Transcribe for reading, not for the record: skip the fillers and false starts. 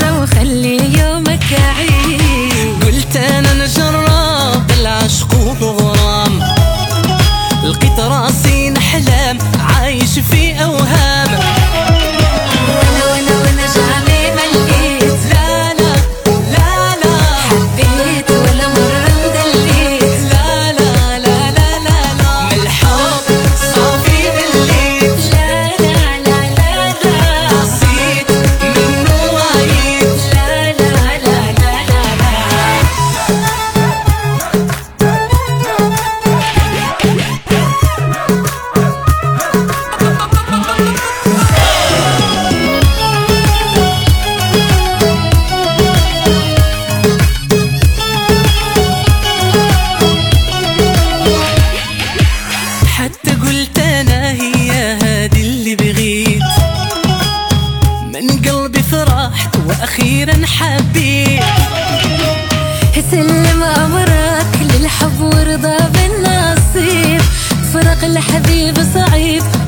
مرة وخلي يومك عيد. قلت انا نجرب العشق والغرام، لقيت راسي نحلم عايش في اوهام. وانا جامي ما لقيت، لا لا لا لا حبيت ولا مرة مدليت. لا لا لا لا لا لا من الحب صافي مليت. لا لا لا لا لا حسيت منه وعيت. لا لا لا لا لا حتى قلت انا هي هادي اللي بغيت، من قلبي فرحت واخيرا حبيت. سلم امرك للحب وارضى بالنصيب، فرق الحبيب صعيب